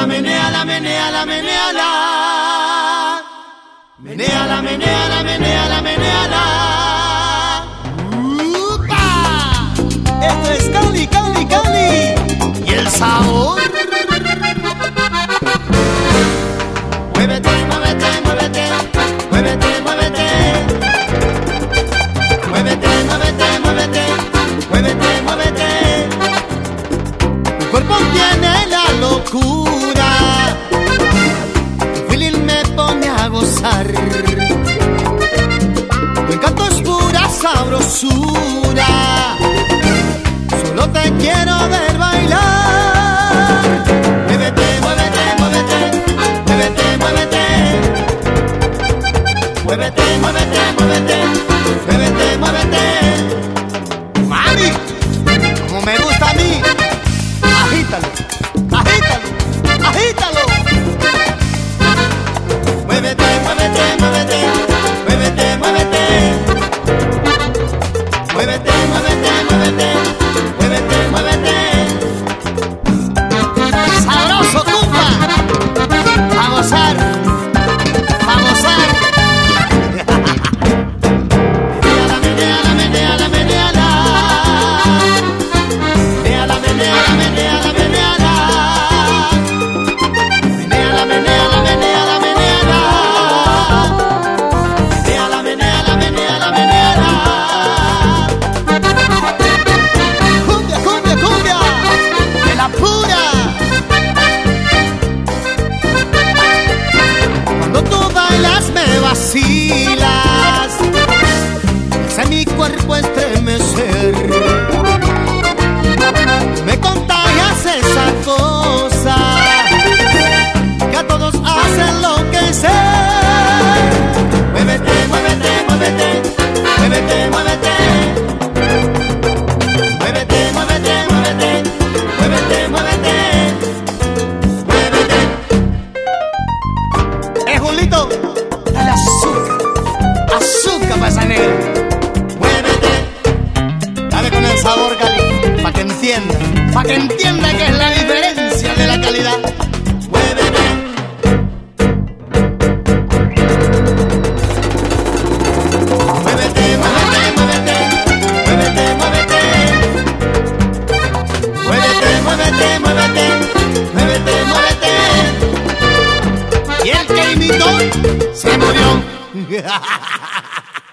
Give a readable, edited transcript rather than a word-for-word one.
Menéala, menéala, menéala, menéala. Menéala, menéala, menéala, menéala. ¡Upa! Esto es Cali, Cali, Cali. Y el sabor. Muévete, muévete, muévete. Muévete, muévete. Muévete, muévete, muévete. Muévete, muévete. Tu cuerpo tiene la locura. Tu feeling me pone a gozar. Tu encanto es pura sabrosura. Solo te quiero ver bailar. Muévete, muévete, muévete. Muévete, muévete. Muévete, muévete, muévete. Muévete, muévete. Mami, como me gusta a mí. Agítalo, agítalo, agítalo. Muévete, muévete, muévete. Muévete, muévete. Muévete, muévete, muévete. Muévete, muévete. Sabroso, compa. A gozar, a gozar. Menéala, menéala, menéala. Menéala, menéala, menéala, menéala. Menéala, menéala, menéala, menéala. Menéala, menéala, menéala, menéala. Cumbia, cumbia, cumbia. De la pura. Cuando tú bailas me vacilas. Hace mi cuerpo estremecer. Me contagias esa cosa que a todos hace enloquecer. Muévete, muévete, muévete. Muévete, muévete. Muévete, muévete, muévete. Muévete, muévete. Muévete. Julito, dale azúcar. Azúcar para esa negra. Muévete. Dale con el sabor, Cali, pa' que entienda. Pa' que entienda que es la diferencia de la calidad. Muévete. Muévete, muévete, muévete. Muévete, muévete. Muévete, muévete, muévete. Muévete, muévete. Y el que imitó se murió.